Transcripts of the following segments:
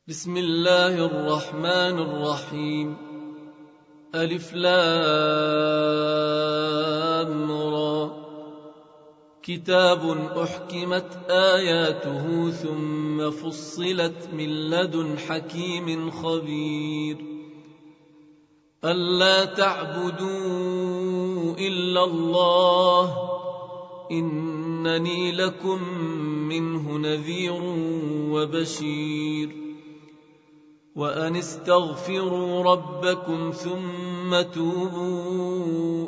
بسم الله الرحمن الرحيم. ألف لام را. كتاب أحكمت آياته ثم فصلت من لدن حكيم خبير. ألا تعبدوا إلا الله إنني لكم منه نذير وبشير. وأن استغفروا ربكم ثم توبوا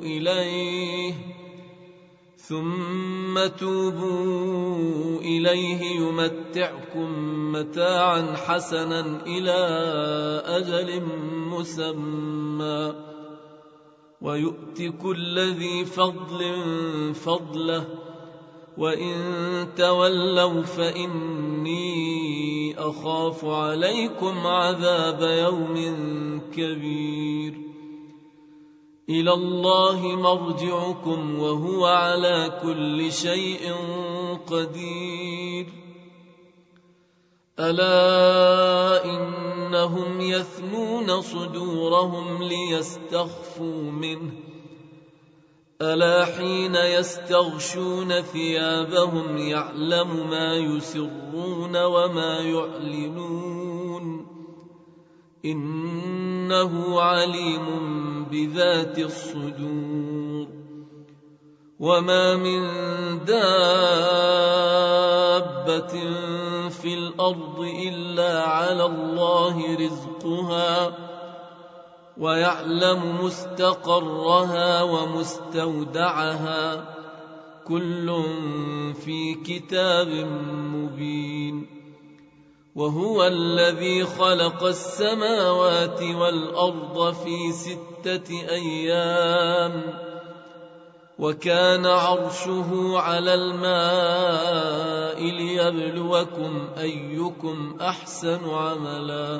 إليه يمتعكم متاعا حسنا إلى أجل مسمى ويؤت كل ذي فضل فضله وإن تولوا فإني أخاف عليكم عذاب يوم كبير. إلى الله مرجعكم وهو على كل شيء قدير. ألا إنهم يثنون صدورهم ليستخفوا منه ألا حين يستغشون ثيابهم يعلم ما يسرون وما يعلنون إنه عليم بذات الصدور. وما من دابة في الأرض إلا على الله رزقها ويعلم مستقرها ومستودعها كل في كتاب مبين. وهو الذي خلق السماوات والأرض في 6 أيام وكان عرشه على الماء ليبلوكم أيكم أحسن عملا.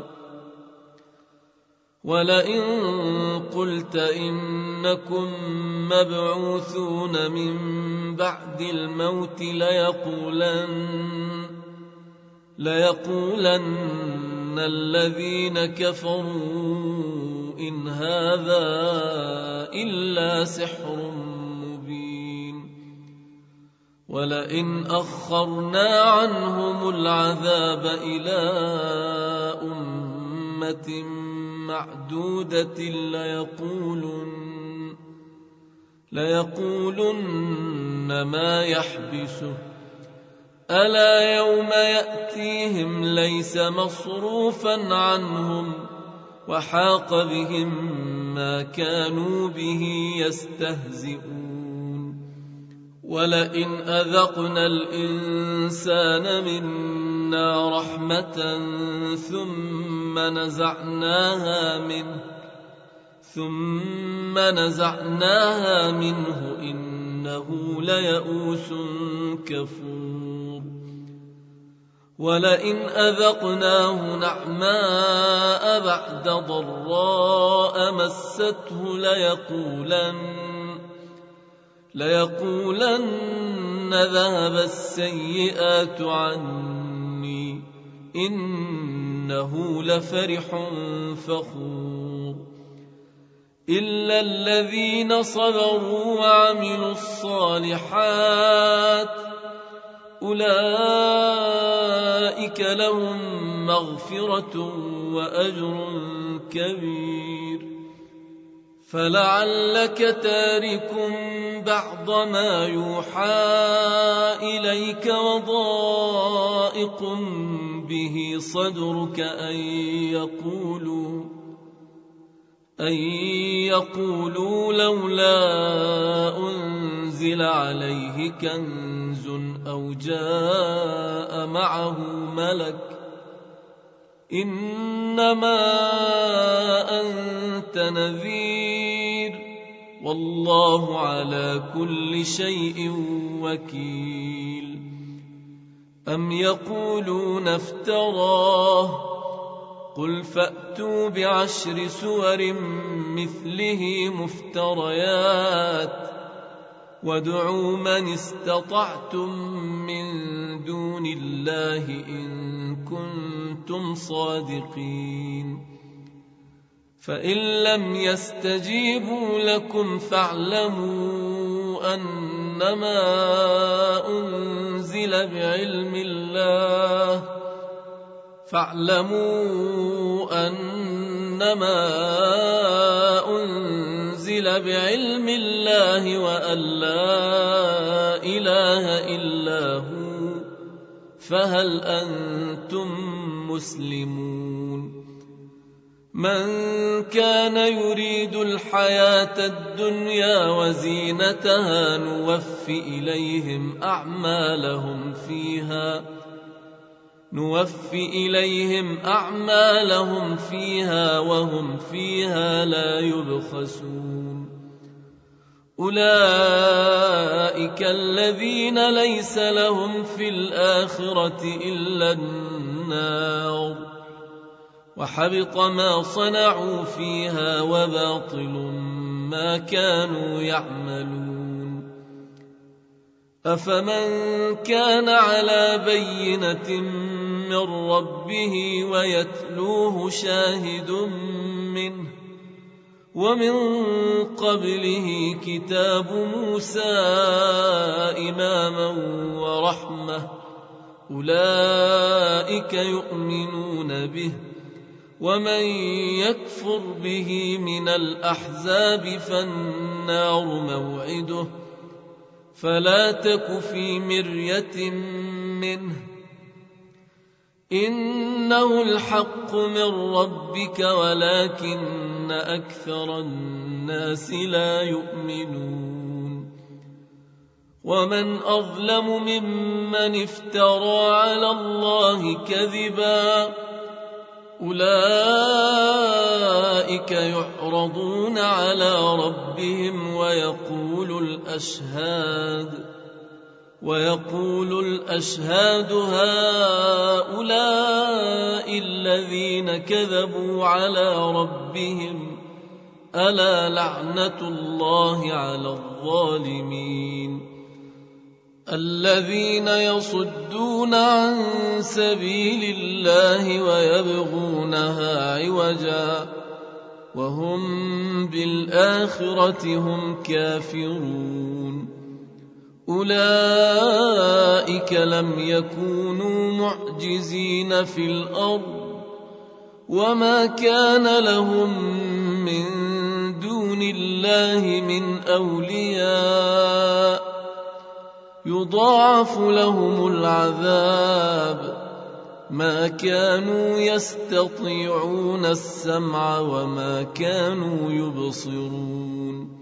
ولئن قلت إنكم مبعوثون من بعد الموت ليقولن الذين كفروا إن هذا إلا سحر مبين. ولئن أخرنا عنهم العذاب إلى أمة معدودة ليقولن ما يحبسه ألا يوم يأتيهم ليس مصروفا عنهم وحاق بهم ما كانوا به يستهزئون. ولئن أذقنا الإنسان منا رحمة ثم نزعناها منه إنه ليئوس كفور. ولئن أذقناه نعماء بعد ضراء مسته ليقولن ذهب السيئات عني إنه لفرح فخور. إلا الذين صبروا وعملوا الصالحات أولئك لهم مغفرة وأجر كبير. فلعلك تارك بعض ما يوحى إليك وضائق به صدرك أن يقولوا لولا أنزل عليه كنز أو جاء معه ملك إنما أنت نذير والله على كل شيء وكيل. أم يقولون افتراه قل فأتوا ب10 سور مثله مفتريات وادعوا من استطعتم من دون الله إن كنتم كنتم صادقين فإن لم يستجيبوا لكم فاعلموا أنما أنزل بعلم الله وأن لا إله إلا هو فهل أنتم مسلمون من كان يريد الحياة الدنيا وزينتها نوفِ إليهم أعمالهم فيها وهم فيها لا يبخسون أولئك الذين ليس لهم في الآخرة إلا النار وحبط ما صنعوا فيها وباطل ما كانوا يعملون أفمن كان على بينة من ربه ويتلوه شاهد منه ومن قبله كتاب موسى إماما ورحمة أولئك يؤمنون به ومن يكفر به من الأحزاب فالنار موعده فلا تك في مرية منه إنه الحق من ربك ولكن أكثر الناس لا يؤمنون ومن أظلم ممن افترى على الله كذبا أولئك يعرضون على ربهم ويقول الأشهاد هؤلاء الذين كذبوا على ربهم ألا لعنة الله على الظالمين الذين يصدون عن سبيل الله ويبغونها عوجا وهم بالآخرة هم كافرون أولئك لم يكونوا معجزين في الأرض وما كان لهم من دون الله من أولياء يضاعف لهم العذاب ما كانوا يستطيعون السمع وما كانوا يبصرون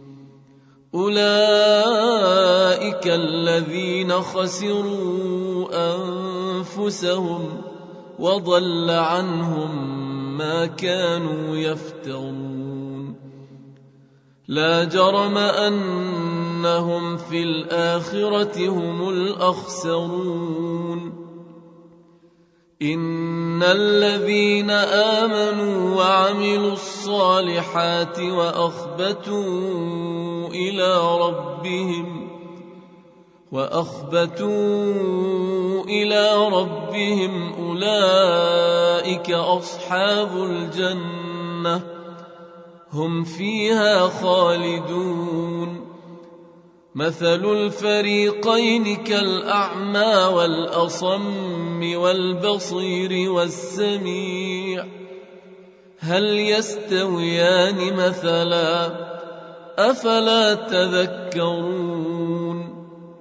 أولئك الذين خسروا أنفسهم وضل عنهم ما كانوا يفترون لا جرم أنهم في الآخرة هم الأخسرون إن الذين آمنوا وعملوا الصالحات وأخبتوا إلى ربهم أولئك أصحاب الجنة هم فيها خالدون مثل الفريقين كالأعمى والأصم والبصير والسميع هل يستويان مثلا أفلا تذكرون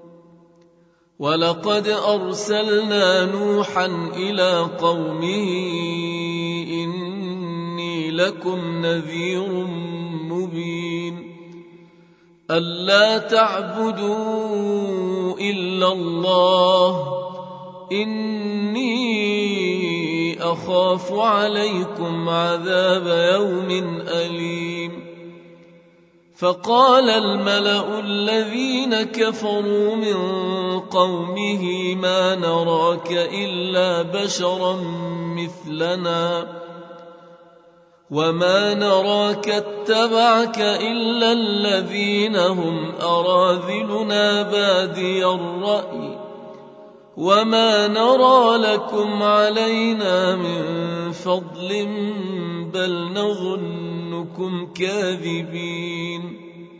ولقد أرسلنا نوحا إلى قومه إني لكم نذير مبين ألا تعبدوا إلا الله إني أخاف عليكم عذاب يوم أليم فقال الملأ الذين كفروا من قومه ما نراك إلا بشرا مثلنا وما نراك اتبعك إلا الذين هم أراذلنا بادي الرأي وما نرى لكم علينا من فضل بل نظنكم كاذبين.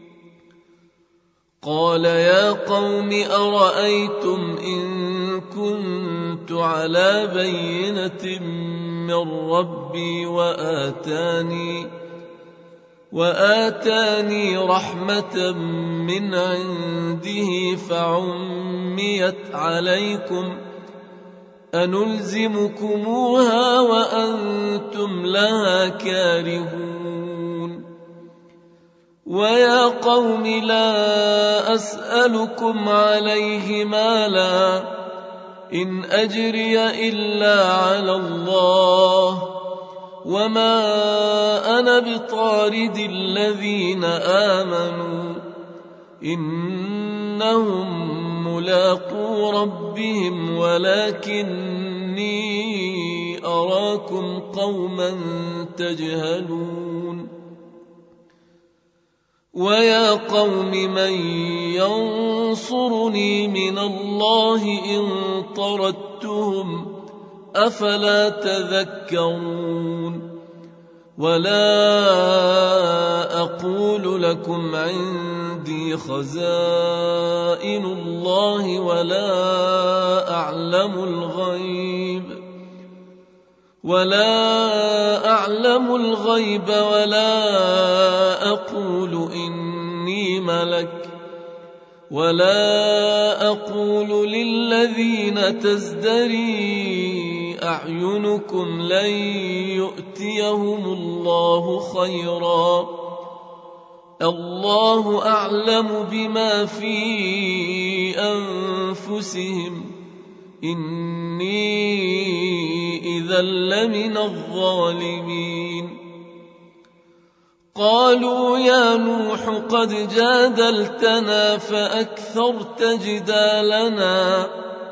قال يا قوم أرأيتم إن كنت على بينة من ربي وآتاني رحمة من عنده فعميت عليكم أنلزمكموها وأنتم لها كارهون. ويا قوم لا أسألكم عليه مالا إن أجري إلا على الله وما أنا بطارد الذين آمنوا إنهم ملاقو ربهم ولكني أراكم قوما تجهلون. ويا قوم من ينصرني من الله إن طردتهم أفلا تذكرون. ولا أقول لكم عندي خزائن الله ولا أعلم الغيب ولا أقول إني ملك ولا أقول للذين تزدري أعينكم لن يؤتيهم الله خيرا الله أعلم بما في أنفسهم إني إذا لمن الظالمين. قالوا يا نوح قد جادلتنا فأكثرت جدالنا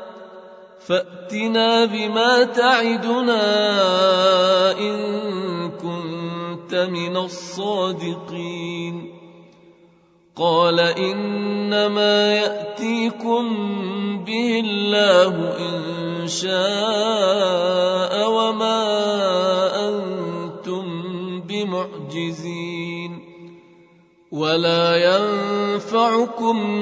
فأتنا بما تعدنا إن كنت من الصادقين. قال إنما يأتيكم به الله إن شاء وما أنتم بمعجزين. ولا ينفعكم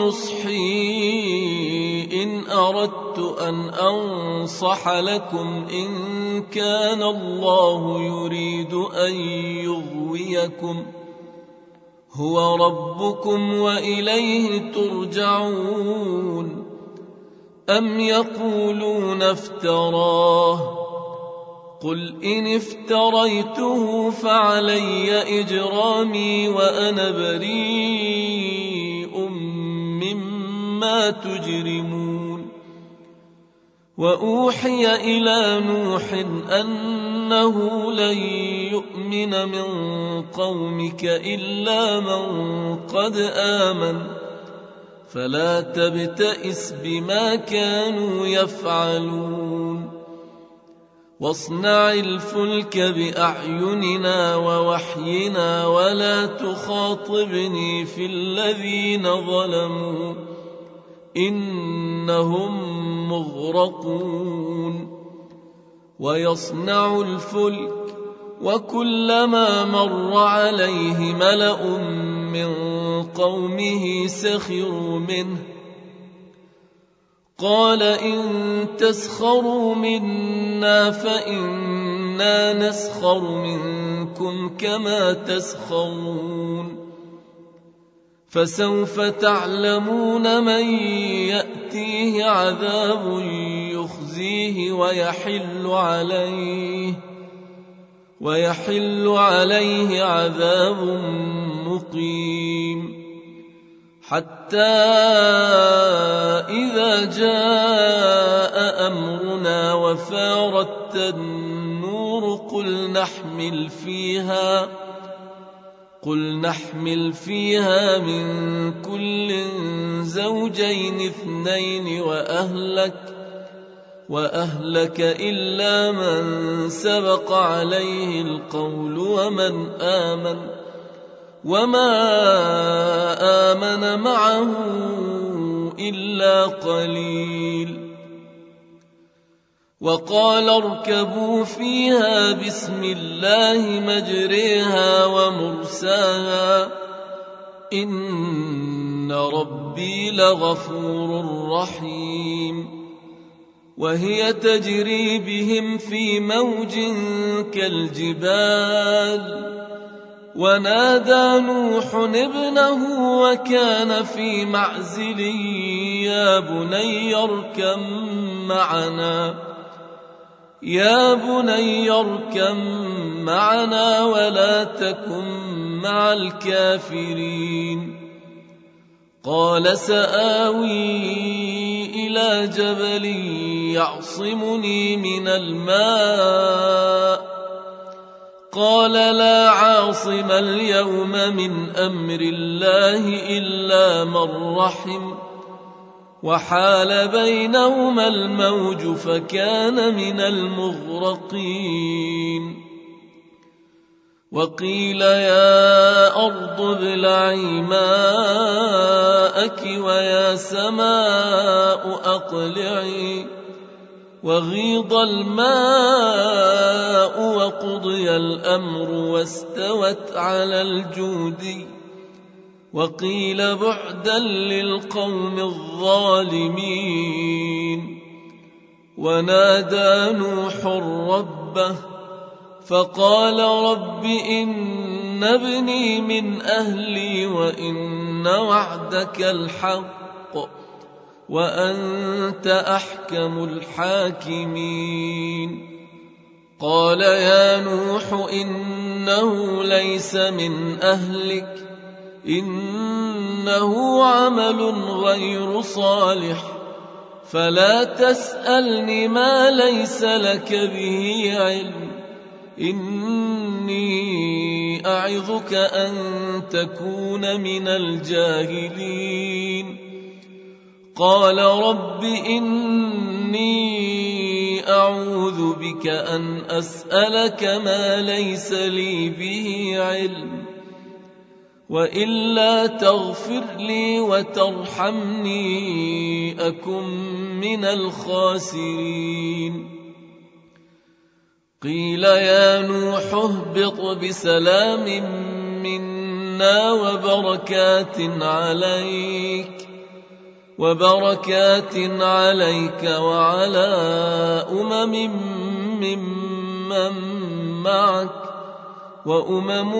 نصحي إن أردت أن أنصح لكم إن كان الله يريد أن يغويكم هو ربكم وإليه ترجعون. أم يقولون افتراه قل إن افتريته فعلي إجرامي وأنا بريء مما تجرمون. وأوحي إلى نوح أنه لن يؤمن من قومك إلا من قد آمن فلا تبتئس بما كانوا يفعلون. واصنع الفلك بأعيننا ووحينا ولا تخاطبني في الذين ظلموا إنهم مغرقون. ويصنع الفلك وكلما مر عليه ملأ من قومه سخروا منه قال إن تسخروا منا فإنا نسخر منكم كما تسخرون. فسوف تعلمون من يأتيه عذاب يخزيه ويحل عليه عذاب مقيم. حتى إذا جاء أمرنا وفارت النور قل نحمل فيها من كل زوجين اثنين وأهلك إلا من سبق عليه القول وما آمن معه إلا قليل. وقال اركبوا فيها بسم الله مجريها ومرساها إن ربي لغفور رحيم وهي تجري بهم في موج كالجبال ونادى نوح ابنه وكان في معزل يا بني اركم معنا ولا تكن مع الكافرين قال سآوي إلى جبل يعصمني من الماء قال لا عاصم اليوم من أمر الله إلا من رحم وحال بينهما الموج فكان من المغرقين وقيل يا أرض ابلعي ماءك ويا سماء أقلعي وغيض الماء وقضي الأمر واستوت على الجودي وقيل بعدا للقوم الظالمين ونادى نوح ربه فقال رب إن ابني من أهلي وإن وعدك الحق وأنت أحكم الحاكمين قال يا نوح إنه ليس من أهلك إنه عمل غير صالح فلا تسألني ما ليس لك به علم إني أعظك أن تكون من الجاهلين قال رب إني أعوذ بك أن أسألك ما ليس لي به علم وإلا تغفر لي وترحمني أكن من الخاسرين قيل يا نوح اهبط بسلام منا وبركات عليك وعلى ممن معك وأمم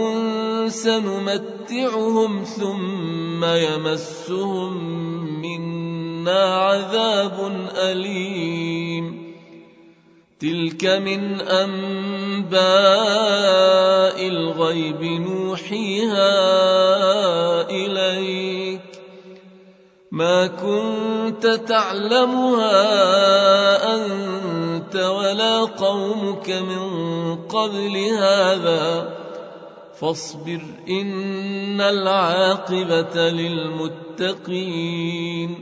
سنمتعهم ثم يمسهم منا عذاب أليم تلك من أنباء الغيب نوحيها إليك ما كنت تعلمها أنت ولا قومك من قبل هذا فاصبر إن العاقبة للمتقين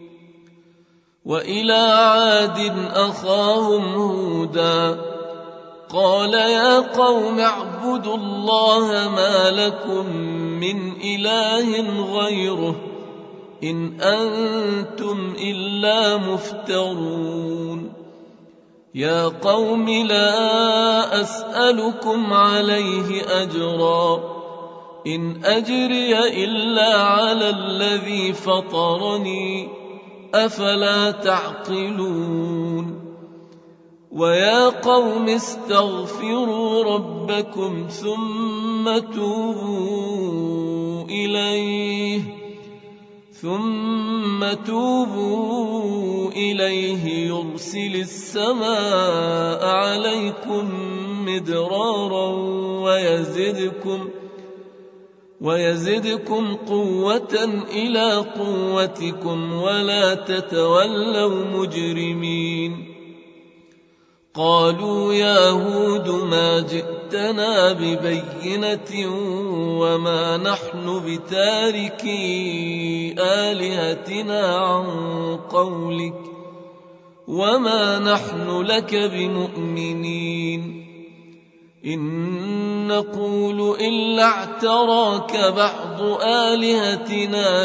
وإلى عاد أخاهم هودا قال يا قوم اعبدوا الله ما لكم من إله غيره إن أنتم إلا مفترون يا قوم لا أسألكم عليه أجرا إن أجري إلا على الذي فطرني أفلا تعقلون ويا قوم استغفروا ربكم ثم توبوا إليه يرسل السماء عليكم مدرارا ويزدكم قوة إلى قوتكم ولا تتولوا مجرمين قالوا يا هود ما جئتنا ببينة وما نحن بتاركي آلهتنا عن قولك وما نحن لك بمؤمنين إن نقول إلا اعتراك بعض آلهتنا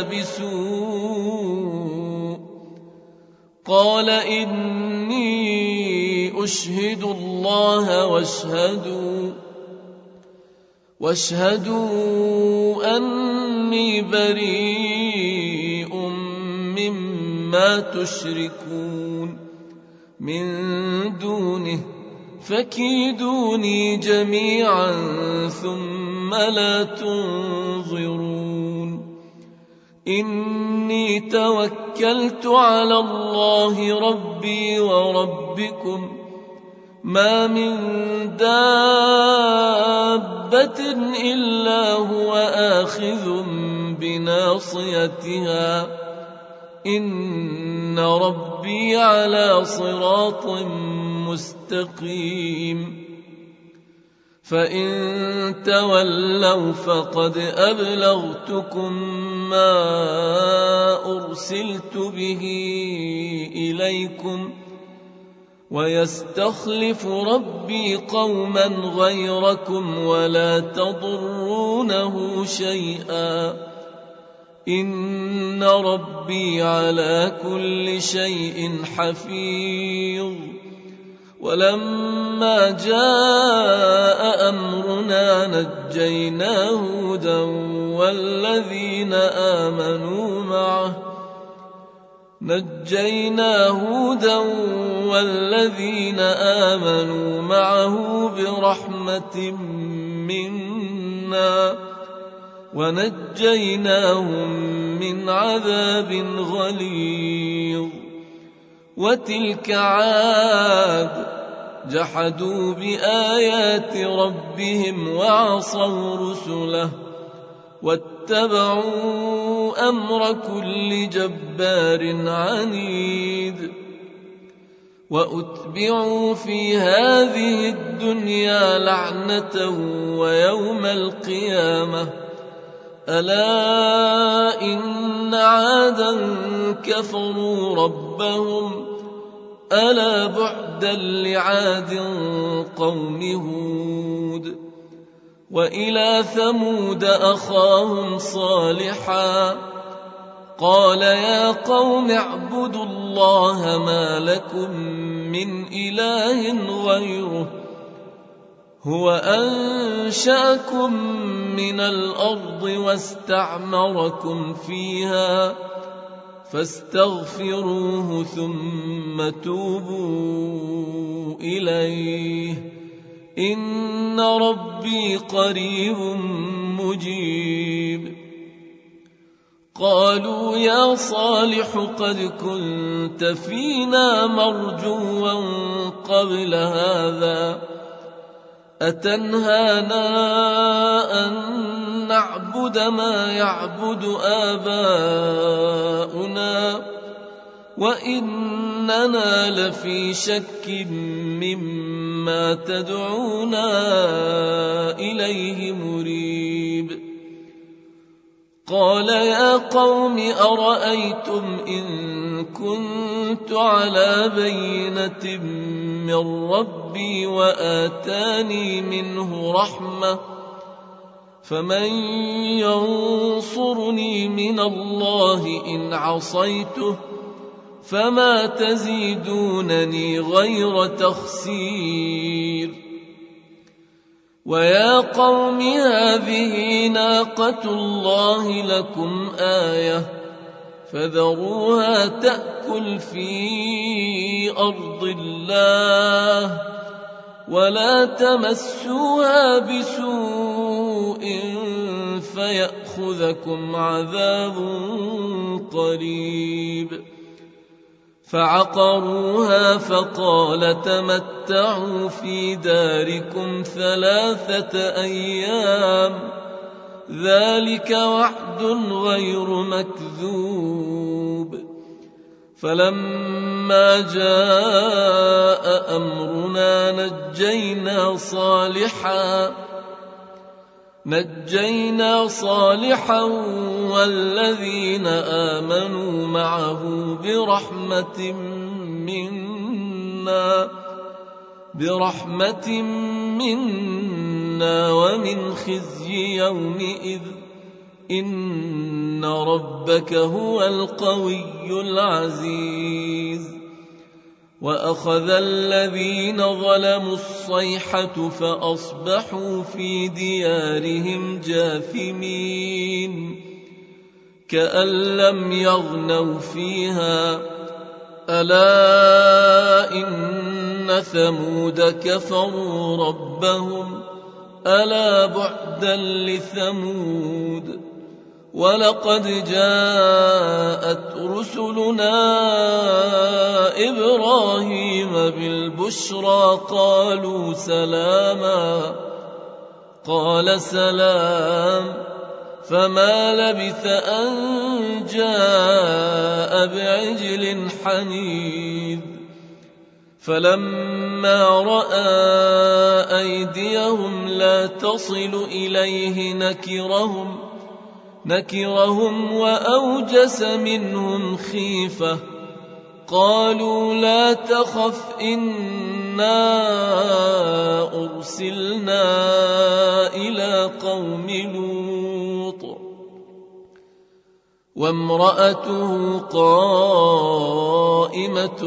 بسوء قال إني اشهدوا الله واشهدوا أني بريء مما تشركون من دونه فكيدوني جميعا ثم لا تنظرون إني توكلت على الله ربي وربكم ما من دابة إلا هو آخذ بناصيتها إن ربي على صراط مستقيم فإن تولوا فقد أبلغتكم ما أرسلت به إليكم ويستخلف ربي قوما غيركم ولا تضرونه شيئا إن ربي على كل شيء حفيظ ولما جاء أمرنا نجينا هودا والذين آمنوا معه برحمة منا ونجيناهم من عذاب غليظ وتلك عاد جحدوا بآيات ربهم وعصوا رسله واتبعوا أمر كل جبار عنيد وأتبعوا في هذه الدنيا لعنة ويوم القيامة ألا إن عادا كفروا ربهم ألا بعدا لعاد قوم هود وإلى ثمود أخاهم صالحا قال يا قوم اعبدوا الله ما لكم من إله غيره هو أنشأكم من الأرض واستعمركم فيها فاستغفروه ثم توبوا إليه إن ربي قريب مجيب قالوا يا صالح قد كنت فينا مرجوا قبل هذا أتنهانا أن نعبد ما يعبد آباؤنا وإننا لفي شك مما تدعونا إليه مريب قال يا قوم أرأيتم إن كنت على بينة من ربي وآتاني منه رحمة فمن ينصرني من الله إن عصيته فما تزيدونني غير تخسير ويا قوم هذه ناقة الله لكم آية فذروها تأكل في أرض الله ولا تمسوها بسوء فيأخذكم عذاب قريب فعقروها فقال تمتعوا في داركم 3 أيام ذلك وعد غير مكذوب فلما جاء أمرنا نجينا صالحا والذين آمنوا معه برحمة منا ومن خزي يومئذ إن ربك هو القوي العزيز وأخذ الذين ظلموا الصيحة فأصبحوا في ديارهم جاثمين كأن لم يغنوا فيها ألا إن ثمود كفروا ربهم ألا بعدا لثمود ولقد جاءت رسلنا إبراهيم بالبشرى قالوا سلاما قال سلام فما لبث أن جاء بعجل حنيذ فلما رأى أيديهم لا تصل إليه نكرهم وأوجس منهم خيفة قالوا لا تخف إنا أرسلنا إلى قوم لوط وامرأته قائمة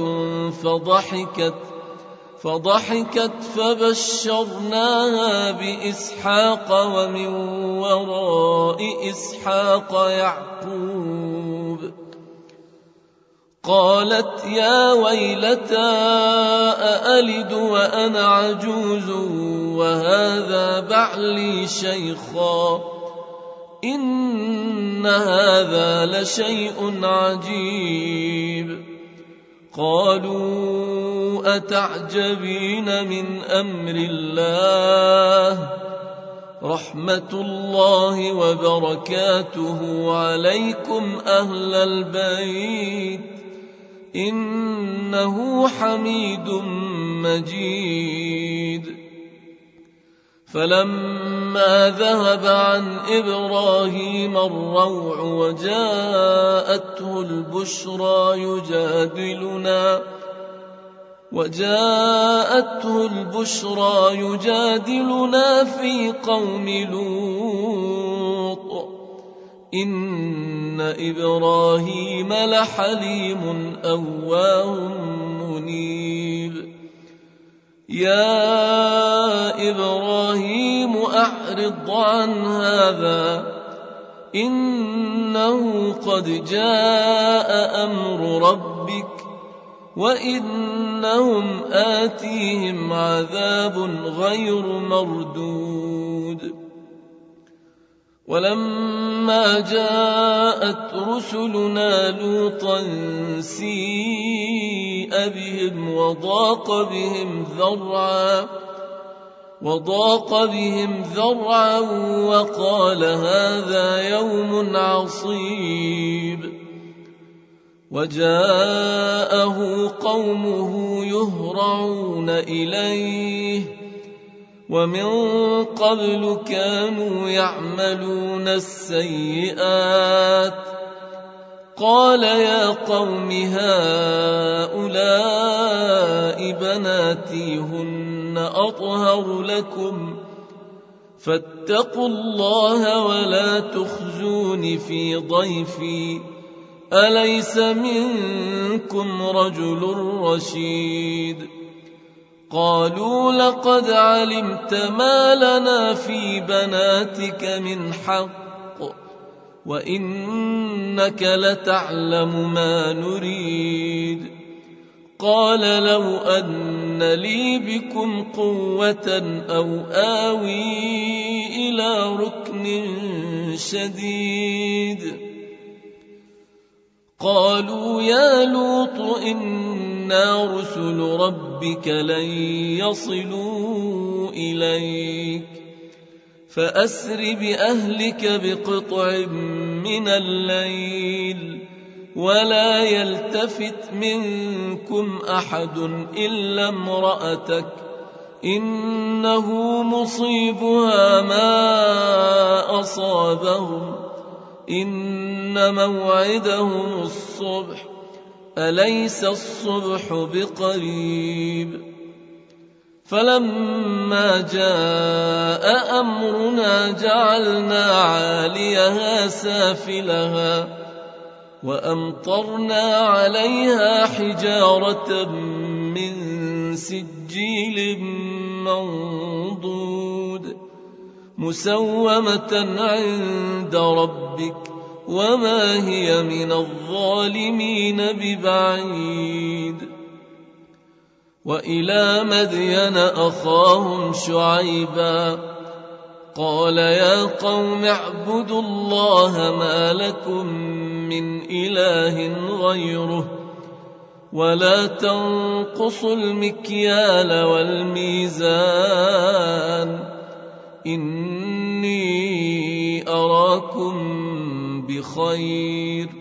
فضحكت فبشرناها بإسحاق ومن وراء إسحاق يعقوب قالت يا ويلتى أألد وأنا عجوز وهذا بعلي شيخا إن هذا لشيء عجيب قالوا أتعجبين من أمر الله رحمة الله وبركاته عليكم أهل البيت إنه حميد مجيد فلما ذهب عن إبراهيم الروع وجاءته البشرى يجادلنا في قوم لوط إن إبراهيم لحليم أواه منيب يا إبراهيم أعرض عن هذا إنه قد جاء أمر ربك وإنهم آتيهم عذاب غير مردود ولما جاءت رسلنا لوطا سيء بهم وضاق بهم ذرعا وقال هذا يوم عصيب وجاءه قومه يهرعون إليه ومن قبل كانوا يعملون السيئات قال يا قوم هؤلاء بناتي هن أطهر لكم فاتقوا الله ولا تخزون في ضيفي أليس منكم رجل رشيد قالوا لقد علمت ما لنا في بناتك من حق وإنك لتعلم ما نريد قال لو أن لي بكم قوة أو آوي إلى ركن شديد قالوا يا لوط إنا رسل ربك لن يصلوا إليك فأسر بأهلك بقطع من الليل ولا يلتفت منكم أحد إلا امرأتك إنه مصيبها ما أصابهم إن موعدهم الصبح أليس الصبح بقريب فلما جاء أمرنا جعلنا عاليها سافلها وأمطرنا عليها حجارة سجيل منضود مسومة عند ربك وما هي من الظالمين ببعيد وإلى مدين أخاهم شعيبا قال يا قوم اعبدوا الله ما لكم من إله غيره ولا تنقصوا المكيال والميزان إني أراكم بخير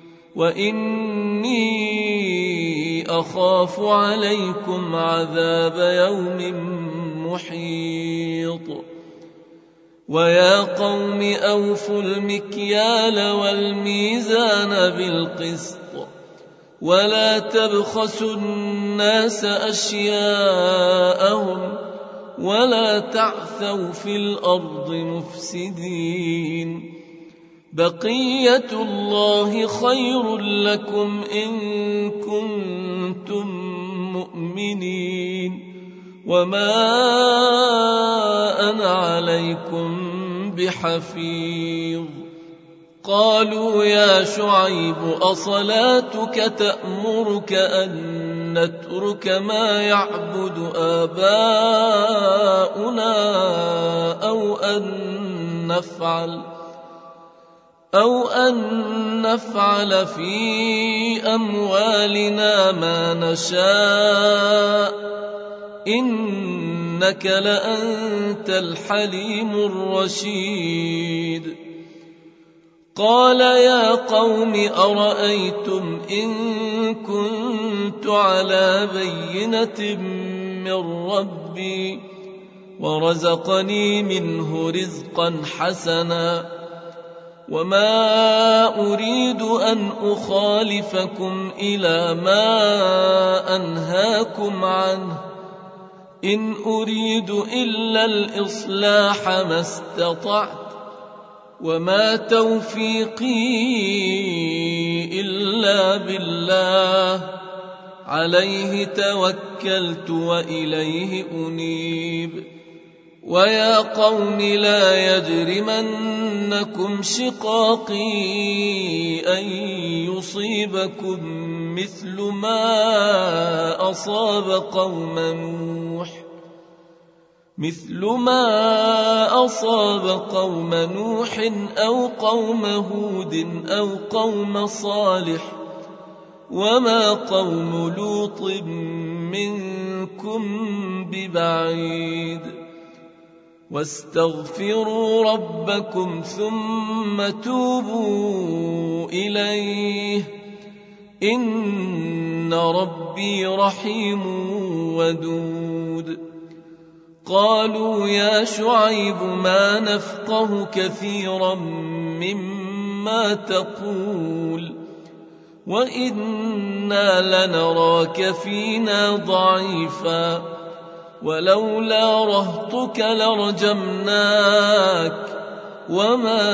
وإني أخاف عليكم عذاب يوم محيط ويا قوم أوفوا المكيال والميزان بالقسط ولا تبخسوا الناس أشياءهم ولا تعثوا في الأرض مفسدين بقية الله خير لكم إن كنتم مؤمنين وما أنا عليكم بحفيظ قالوا يا شعيب أصلاتك تأمرك أن نترك ما يعبد آباؤنا أو أن نفعل في أموالنا ما نشاء إنك لأنت الحليم الرشيد قال يا قوم أرأيتم إن كنت على بينة من ربي ورزقني منه رزقا حسنا وما أريد أن أخالفكم إلى ما أنهاكم عنه إن أريد إلا الإصلاح ما استطعت وما توفيقي إلا بالله عليه توكلت وإليه أنيب ويا قوم لا يجرمنكم شقاقي أن يصيبكم مثل ما أصاب قوم نوح أو قوم هود أو قوم صالح وما قوم لوط منكم ببعيد واستغفروا ربكم ثم توبوا إليه إن ربي رحيم ودود قالوا يا شعيب ما نفقه كثيرا مما تقول وإنا لنراك فينا ضعيفا ولولا رهطك لرجمناك وما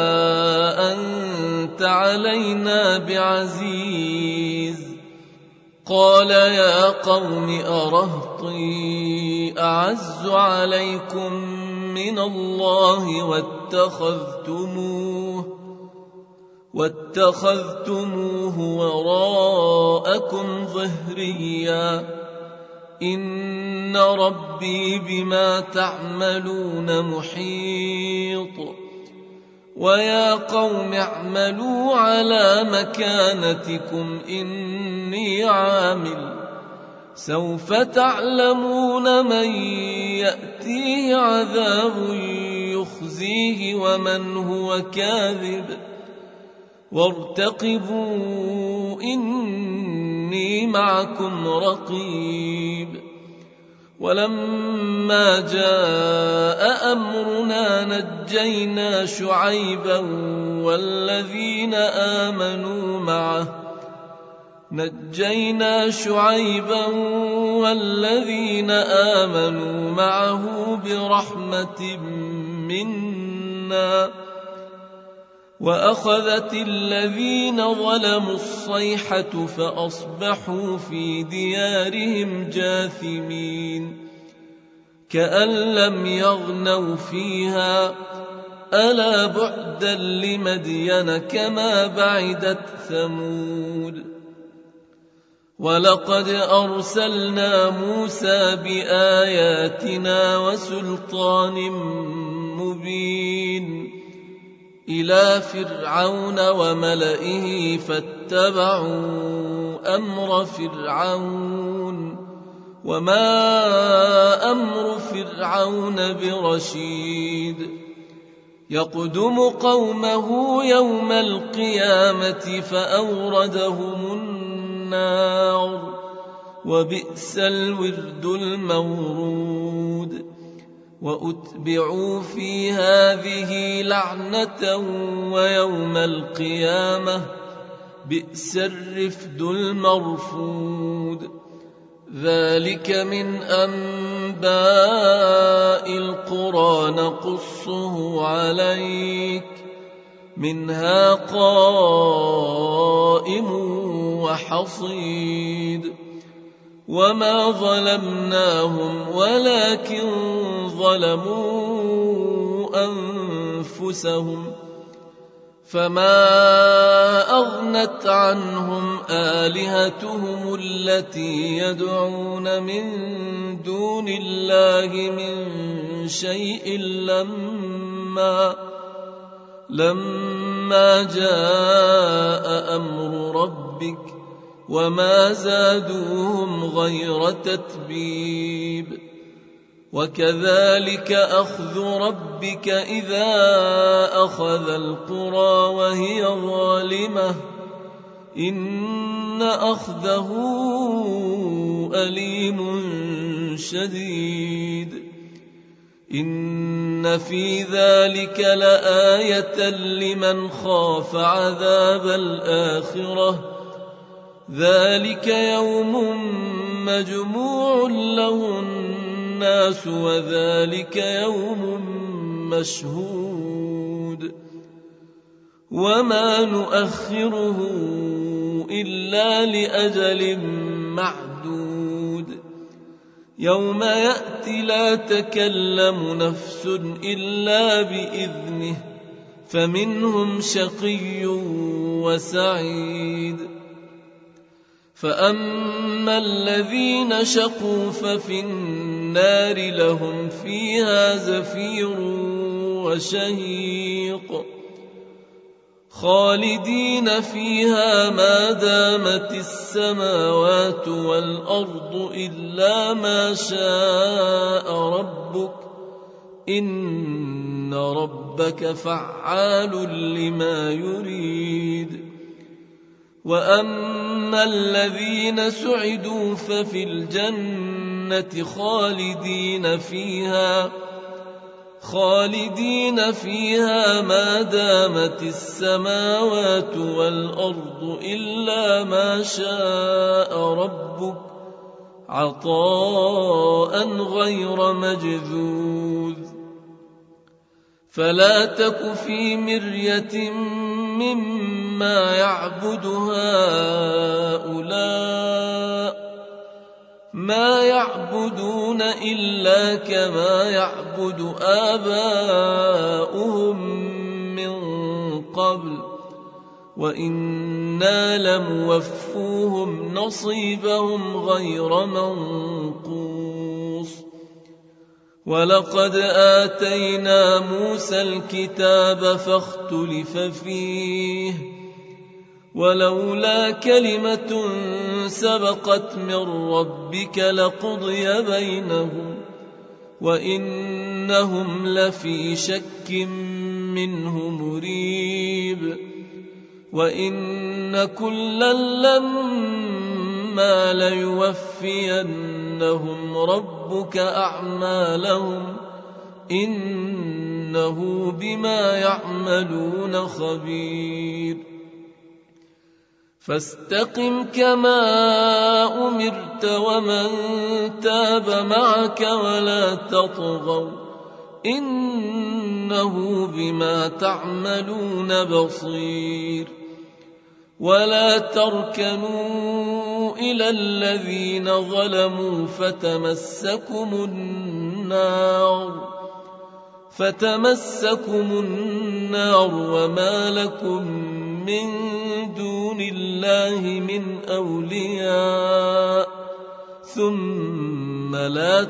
أنت علينا بعزيز قال يا قوم أرهطي أعز عليكم من الله واتخذتموه وراءكم ظهريا إن ربي بما تعملون محيط ويا قوم اعملوا على مكانتكم إني عامل سوف تعلمون من يأتيه عذاب يخزيه ومن هو كاذب وارتقبوا إني معكم رقيب ولما جاء أمرنا نجينا شعيبا والذين آمنوا معه برحمة منا وأخذت الذين ظلموا الصيحة فأصبحوا في ديارهم جاثمين كأن لم يغنوا فيها ألا بعدا لمدين كما بعدت ثمود ولقد أرسلنا موسى بآياتنا وسلطان مبين إلى فرعون وملئه فاتبعوا أمر فرعون وما أمر فرعون برشيد يقدم قومه يوم القيامة فأوردهم النار وبئس الورد المورود وأتبعوا في هذه لعنة ويوم القيامة بئس الرفد المرفود ذلك من أنباء القرى نقصه عليك منها قائم وحصيد وما ظلمناهم ولكن ظلموا أنفسهم فما أغنت عنهم آلهتهم التي يدعون من دون الله من شيء لما جاء أمر ربك وما زادوهم غير تتبيب وكذلك أخذ ربك إذا أخذ القرى وهي ظالمة إن أخذه أليم شديد إن في ذلك لآية لمن خاف عذاب الآخرة ذلك يوم مجموع له الناس وذلك يوم مشهود وما نؤخره إلا لأجل معدود يوم يأتي لا تكلم نفس إلا بإذنه فمنهم شقي وسعيد فأما الذين شقوا ففي النار لهم فيها زفير وشهيق خالدين فيها ما دامت السماوات والأرض إلا ما شاء ربك إن ربك فعال لما يريد وأما الذين سعدوا ففي الجنة خالدين فيها ما دامت السماوات والأرض إلا ما شاء ربك عطاء غير مجذوذ فلا تك في مرية مما يعبد هؤلاء ما يعبدون إلا كما يعبد آباؤهم من قبل وإنا لموفوهم نصيبهم غير منقوص ولقد آتينا موسى الكتاب فاختلف فيه ولولا كلمة سبقت من ربك لقضي بينهم وإنهم لفي شك منه مريب وإن كلا لما ليوفينهم ربك أعمالهم إنه بما يعملون خبير فاستقم كما أمرت ومن تاب معك ولا تطغوا إنه بما تعملون بصير. ولا تركنوا إلى الذين ظلموا فتمسكم النار وما لكم من دون الله من أولياء ثم لا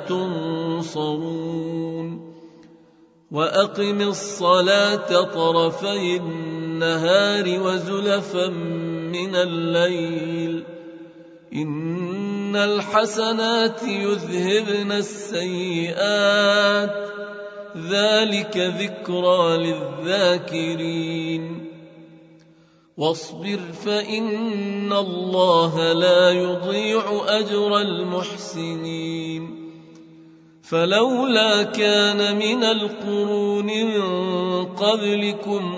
تنصرون. وأقم الصلاة طرفي النهار وزلفا من الليل إن الحسنات يذهبن السيئات ذلك ذكرى للذاكرين. واصبر فإن الله لا يضيع أجر المحسنين. فلولا كان من القرون من قبلكم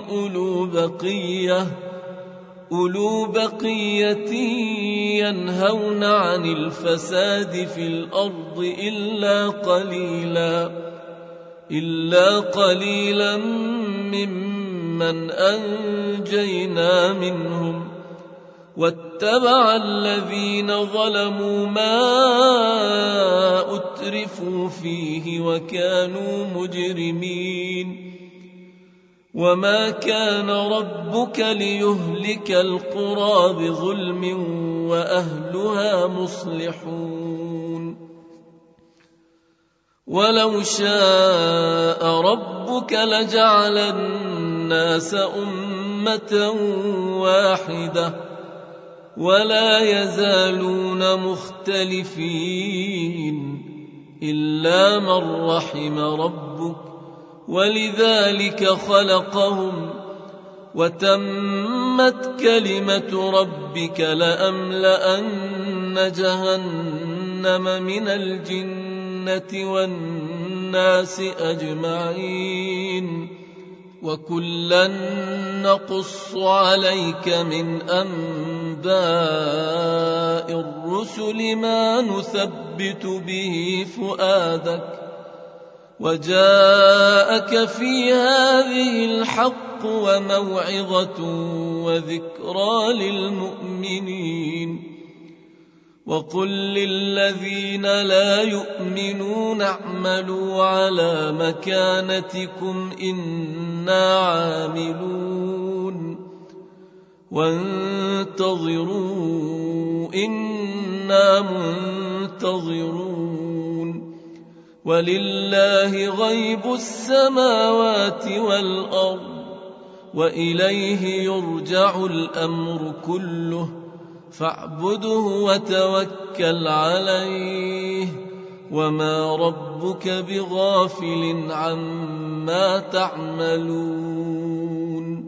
أولو بقية ينهون عن الفساد في الأرض إلا قليلا ممن أنجينا منهم واتبع الذين ظلموا ما أترفوا فيه وكانوا مجرمين. وما كان ربك ليهلك القرى بظلم وأهلها مصلحون. ولو شاء ربك لجعل الناس أمة واحدة ولا يزالون مختلفين إلا من رحم ربك ولذلك خلقهم وتمت كلمة ربك لأملأن جهنم من الجنة والناس أجمعين. وكلا نقص عليك من أنباء الرسل ما نثبت به فؤادك وجاءك في هذه الحق وموعظة وذكرى للمؤمنين. وقل للذين لا يؤمنون اعملوا على مكانتكم إنا عاملون وانتظروا إنا منتظرون. ولله غيب السماوات والأرض وإليه يرجع الأمر كله فاعبده وتوكل عليه وما ربك بغافل عما تعملون.